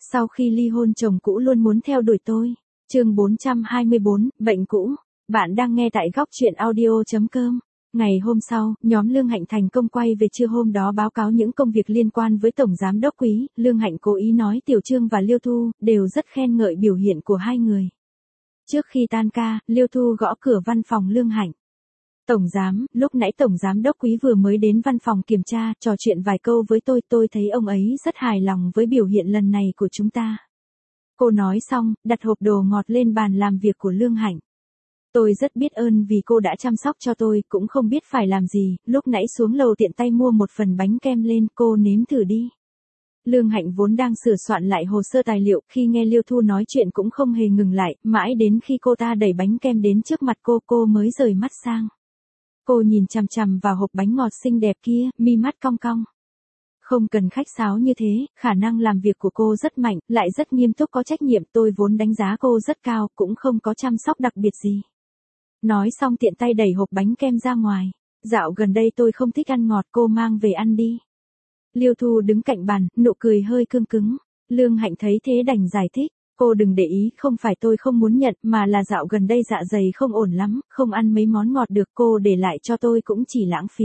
Sau khi ly hôn chồng cũ luôn muốn theo đuổi tôi. Chương 424, bệnh cũ. Bạn đang nghe tại góc truyện audio.com. Ngày hôm sau, nhóm Lương Hạnh thành công quay về trưa hôm đó báo cáo những công việc liên quan với Tổng Giám đốc Quý. Lương Hạnh cố ý nói Tiểu Trương và Liêu Thu đều rất khen ngợi biểu hiện của hai người. Trước khi tan ca, Liêu Thu gõ cửa văn phòng Lương Hạnh. Lúc nãy Tổng Giám đốc Quý vừa mới đến văn phòng kiểm tra, trò chuyện vài câu với tôi thấy ông ấy rất hài lòng với biểu hiện lần này của chúng ta. Cô nói xong, đặt hộp đồ ngọt lên bàn làm việc của Lương Hạnh. Tôi rất biết ơn vì cô đã chăm sóc cho tôi, cũng không biết phải làm gì, lúc nãy xuống lầu tiện tay mua một phần bánh kem lên, cô nếm thử đi. Lương Hạnh vốn đang sửa soạn lại hồ sơ tài liệu, khi nghe Liêu Thu nói chuyện cũng không hề ngừng lại, mãi đến khi cô ta đẩy bánh kem đến trước mặt cô mới rời mắt sang. Cô nhìn chằm chằm vào hộp bánh ngọt xinh đẹp kia, mi mắt cong cong. Không cần khách sáo như thế, khả năng làm việc của cô rất mạnh, lại rất nghiêm túc có trách nhiệm, tôi vốn đánh giá cô rất cao, cũng không có chăm sóc đặc biệt gì. Nói xong tiện tay đẩy hộp bánh kem ra ngoài. Dạo gần đây tôi không thích ăn ngọt, cô mang về ăn đi. Liêu Thu đứng cạnh bàn, nụ cười hơi cương cứng. Lương Hạnh thấy thế đành giải thích. Cô đừng để ý, không phải tôi không muốn nhận, mà là dạo gần đây dạ dày không ổn lắm, không ăn mấy món ngọt được, cô để lại cho tôi cũng chỉ lãng phí.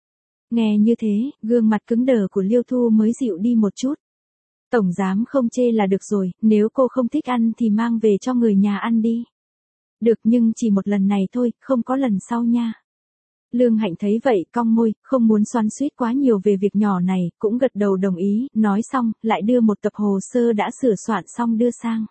Nghe như thế, gương mặt cứng đờ của Liêu Thu mới dịu đi một chút. Tổng giám không chê là được rồi, nếu cô không thích ăn thì mang về cho người nhà ăn đi. Được, nhưng chỉ một lần này thôi, không có lần sau nha. Lương Hạnh thấy vậy, cong môi, không muốn xoắn xuýt quá nhiều về việc nhỏ này, cũng gật đầu đồng ý, nói xong, lại đưa một tập hồ sơ đã sửa soạn xong đưa sang.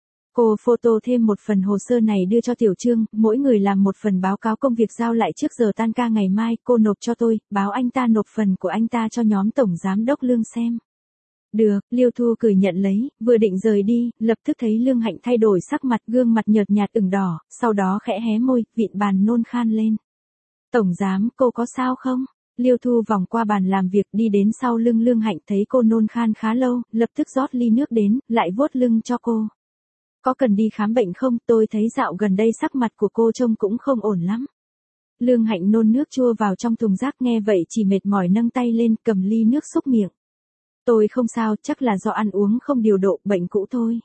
Cô photo thêm một phần hồ sơ này đưa cho Tiểu Trương, mỗi người làm một phần báo cáo công việc giao lại trước giờ tan ca ngày mai, cô nộp cho tôi, báo anh ta nộp phần của anh ta cho nhóm Tổng Giám đốc Lương xem. Được, Liêu Thu cười nhận lấy, vừa định rời đi, lập tức thấy Lương Hạnh thay đổi sắc mặt, gương mặt nhợt nhạt ửng đỏ, sau đó khẽ hé môi, vịn bàn nôn khan lên. Tổng giám, cô có sao không? Liêu Thu vòng qua bàn làm việc đi đến sau lưng Lương Hạnh, thấy cô nôn khan khá lâu, lập tức rót ly nước đến, lại vuốt lưng cho cô. Có cần đi khám bệnh không? Tôi thấy dạo gần đây sắc mặt của cô trông cũng không ổn lắm. Lương Hạnh nôn nước chua vào trong thùng rác, nghe vậy chỉ mệt mỏi nâng tay lên, cầm ly nước xúc miệng. Tôi không sao, chắc là do ăn uống không điều độ, bệnh cũ thôi.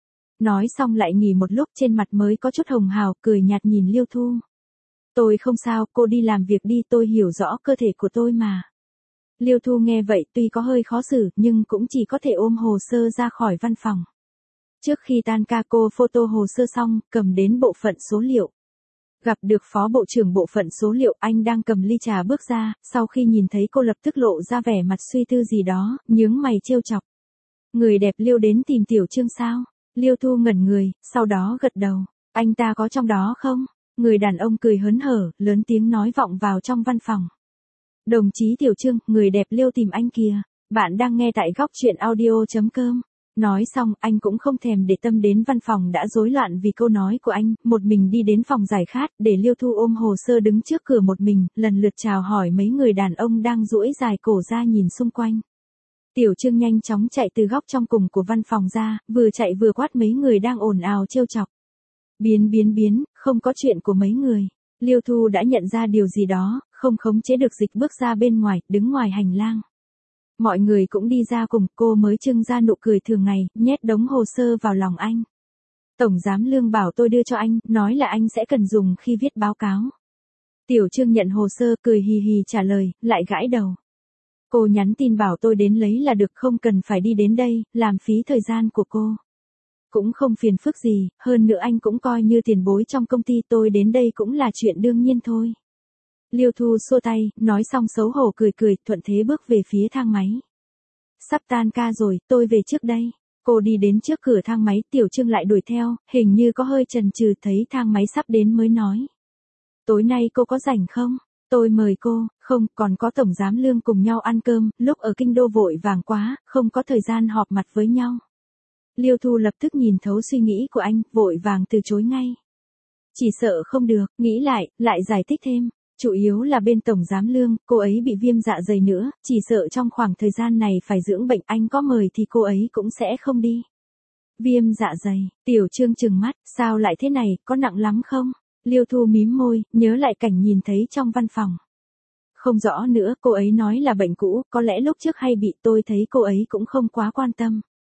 Nói xong lại nghỉ một lúc, trên mặt mới có chút hồng hào, cười nhạt nhìn Liêu Thu. Tôi không sao, cô đi làm việc đi, tôi hiểu rõ cơ thể của tôi mà. Liêu Thu nghe vậy tuy có hơi khó xử, nhưng cũng chỉ có thể ôm hồ sơ ra khỏi văn phòng. Trước khi tan ca cô photo hồ sơ xong, cầm đến bộ phận số liệu. Gặp được phó bộ trưởng bộ phận số liệu, anh đang cầm ly trà bước ra, sau khi nhìn thấy cô lập tức lộ ra vẻ mặt suy tư gì đó, nhướng mày trêu chọc. Người đẹp Liêu đến tìm Tiểu Trương sao? Liêu Thu ngẩn người, sau đó gật đầu. Anh ta có trong đó không? Người đàn ông cười hớn hở, lớn tiếng nói vọng vào trong văn phòng. Đồng chí Tiểu Trương, người đẹp Liêu tìm anh kìa. Bạn đang nghe tại góc truyện audio.com. Nói xong, anh cũng không thèm để tâm đến văn phòng đã rối loạn vì câu nói của anh, một mình đi đến phòng giải khát, để Liêu Thu ôm hồ sơ đứng trước cửa một mình, lần lượt chào hỏi mấy người đàn ông đang duỗi dài cổ ra nhìn xung quanh. Tiểu Trương nhanh chóng chạy từ góc trong cùng của văn phòng ra, vừa chạy vừa quát mấy người đang ồn ào trêu chọc. Biến, không có chuyện của mấy người. Liêu Thu đã nhận ra điều gì đó, không khống chế được dịch bước ra bên ngoài, đứng ngoài hành lang. Mọi người cũng đi ra cùng, cô mới trưng ra nụ cười thường ngày, nhét đống hồ sơ vào lòng anh. Tổng giám Lương bảo tôi đưa cho anh, nói là anh sẽ cần dùng khi viết báo cáo. Tiểu Trương nhận hồ sơ, cười hì hì trả lời, lại gãi đầu. Cô nhắn tin bảo tôi đến lấy là được, không cần phải đi đến đây, làm phí thời gian của cô. Cũng không phiền phức gì, hơn nữa anh cũng coi như tiền bối trong công ty, tôi đến đây cũng là chuyện đương nhiên thôi. Liêu Thu xua tay, nói xong xấu hổ cười, thuận thế bước về phía thang máy. Sắp tan ca rồi, tôi về trước đây. Cô đi đến trước cửa thang máy, Tiểu Trương lại đuổi theo, hình như có hơi chần chừ, thấy thang máy sắp đến mới nói. Tối nay cô có rảnh không? Tôi mời cô, không, còn có Tổng giám Lương cùng nhau ăn cơm, lúc ở kinh đô vội vàng quá, không có thời gian họp mặt với nhau. Liêu Thu lập tức nhìn thấu suy nghĩ của anh, vội vàng từ chối ngay. Chỉ sợ không được, nghĩ lại giải thích thêm. Chủ yếu là bên Tổng giám Lương, cô ấy bị viêm dạ dày nữa, chỉ sợ trong khoảng thời gian này phải dưỡng bệnh, anh có mời thì cô ấy cũng sẽ không đi. Viêm dạ dày, Tiểu Trương trừng mắt, sao lại thế này, có nặng lắm không? Liêu Thu mím môi, nhớ lại cảnh nhìn thấy trong văn phòng. Không rõ nữa, cô ấy nói là bệnh cũ, có lẽ lúc trước hay bị, tôi thấy cô ấy cũng không quá quan tâm.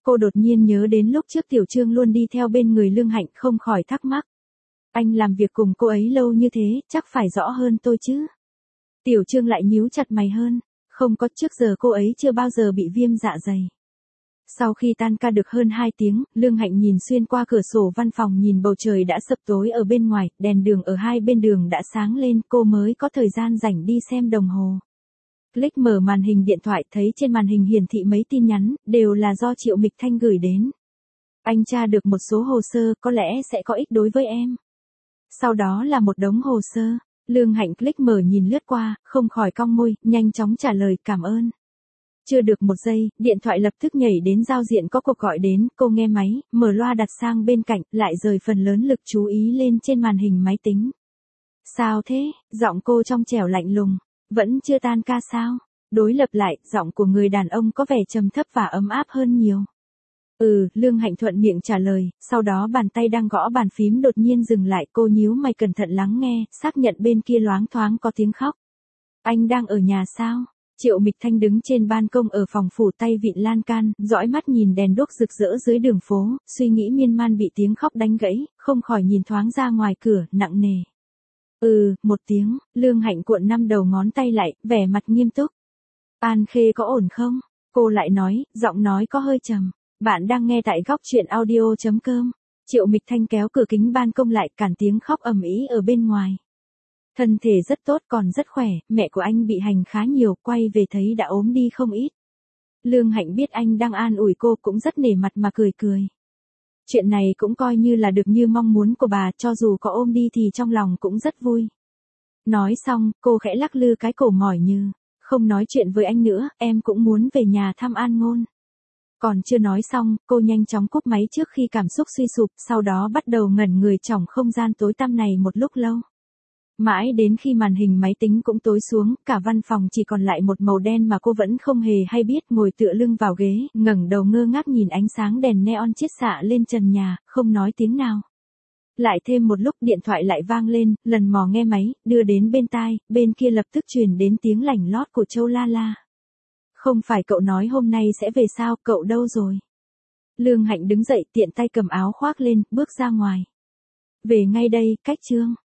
Cô đột nhiên nhớ đến lúc trước Tiểu Trương luôn đi theo bên người Lương Hạnh, không khỏi thắc mắc. Anh làm việc cùng cô ấy lâu như thế, chắc phải rõ hơn tôi chứ. Tiểu Trương lại nhíu chặt mày hơn. Không có, trước giờ cô ấy chưa bao giờ bị viêm dạ dày. Sau khi tan ca được hơn 2 tiếng, Lương Hạnh nhìn xuyên qua cửa sổ văn phòng, nhìn bầu trời đã sập tối ở bên ngoài, đèn đường ở hai bên đường đã sáng lên, cô mới có thời gian rảnh đi xem đồng hồ. Click mở màn hình điện thoại, thấy trên màn hình hiển thị mấy tin nhắn, đều là do Triệu Mịch Thanh gửi đến. Anh tra được một số hồ sơ, có lẽ sẽ có ích đối với em. Sau đó là một đống hồ sơ. Lương Hạnh click mở nhìn lướt qua, không khỏi cong môi, nhanh chóng trả lời cảm ơn. Chưa được một giây, điện thoại lập tức nhảy đến giao diện có cuộc gọi đến, cô nghe máy, mở loa đặt sang bên cạnh, lại rời phần lớn lực chú ý lên trên màn hình máy tính. Sao thế? Giọng cô trong trẻo lạnh lùng. Vẫn chưa tan ca sao? Đối lập lại, giọng của người đàn ông có vẻ trầm thấp và ấm áp hơn nhiều. Lương Hạnh thuận miệng trả lời, sau đó bàn tay đang gõ bàn phím đột nhiên dừng lại, cô nhíu mày cẩn thận lắng nghe, xác nhận bên kia loáng thoáng có tiếng khóc. Anh đang ở nhà sao? Triệu Mịch Thanh đứng trên ban công ở phòng phủ, tay vịn lan can, dõi mắt nhìn đèn đuốc rực rỡ dưới đường phố, suy nghĩ miên man bị tiếng khóc đánh gãy, không khỏi nhìn thoáng ra ngoài cửa, nặng nề. Một tiếng, Lương Hạnh cuộn 5 đầu ngón tay lại, vẻ mặt nghiêm túc. An Khê có ổn không? Cô lại nói, giọng nói có hơi trầm. Bạn đang nghe tại góc truyện audio.com. Triệu Mịch Thanh kéo cửa kính ban công lại, cản tiếng khóc ầm ĩ ở bên ngoài. Thân thể rất tốt, còn rất khỏe, mẹ của anh bị hành khá nhiều, quay về thấy đã ốm đi không ít. Lương Hạnh biết anh đang an ủi cô, cũng rất nể mặt mà cười cười. Chuyện này cũng coi như là được như mong muốn của bà, cho dù có ôm đi thì trong lòng cũng rất vui. Nói xong, cô khẽ lắc lư cái cổ mỏi như, không nói chuyện với anh nữa, em cũng muốn về nhà thăm An Ngôn. Còn chưa nói xong, cô nhanh chóng cúp máy trước khi cảm xúc suy sụp, sau đó bắt đầu ngẩn người trong không gian tối tăm này một lúc lâu. Mãi đến khi màn hình máy tính cũng tối xuống, cả văn phòng chỉ còn lại một màu đen mà cô vẫn không hề hay biết, ngồi tựa lưng vào ghế, ngẩng đầu ngơ ngác nhìn ánh sáng đèn neon chiết xạ lên trần nhà, không nói tiếng nào. Lại thêm một lúc điện thoại lại vang lên, lần mò nghe máy, đưa đến bên tai, bên kia lập tức truyền đến tiếng lảnh lót của Châu La La. Không phải cậu nói hôm nay sẽ về sao, cậu đâu rồi? Lương Hạnh đứng dậy, tiện tay cầm áo khoác lên, bước ra ngoài. Về ngay đây, cách Trương.